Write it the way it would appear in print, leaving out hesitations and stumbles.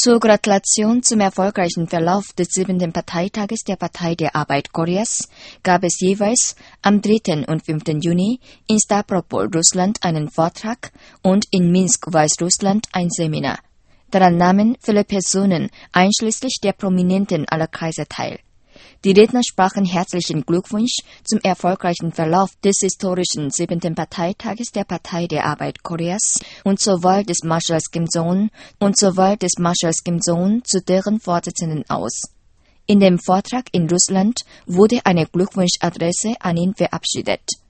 Zur Gratulation zum erfolgreichen Verlauf des 7. Parteitages der Partei der Arbeit Koreas gab es jeweils am 3. und 5. Juni in Stavropol, Russland, einen Vortrag und in Minsk, Weißrussland, ein Seminar. Daran nahmen viele Personen, einschließlich der Prominenten aller Kreise, teil. Die Redner sprachen herzlichen Glückwunsch zum erfolgreichen Verlauf des historischen 7. Parteitages der Partei der Arbeit Koreas und zur Wahl des Marschalls Kim Jong-un zu deren Vorsitzenden aus. In dem Vortrag in Russland wurde eine Glückwunschadresse an ihn verabschiedet.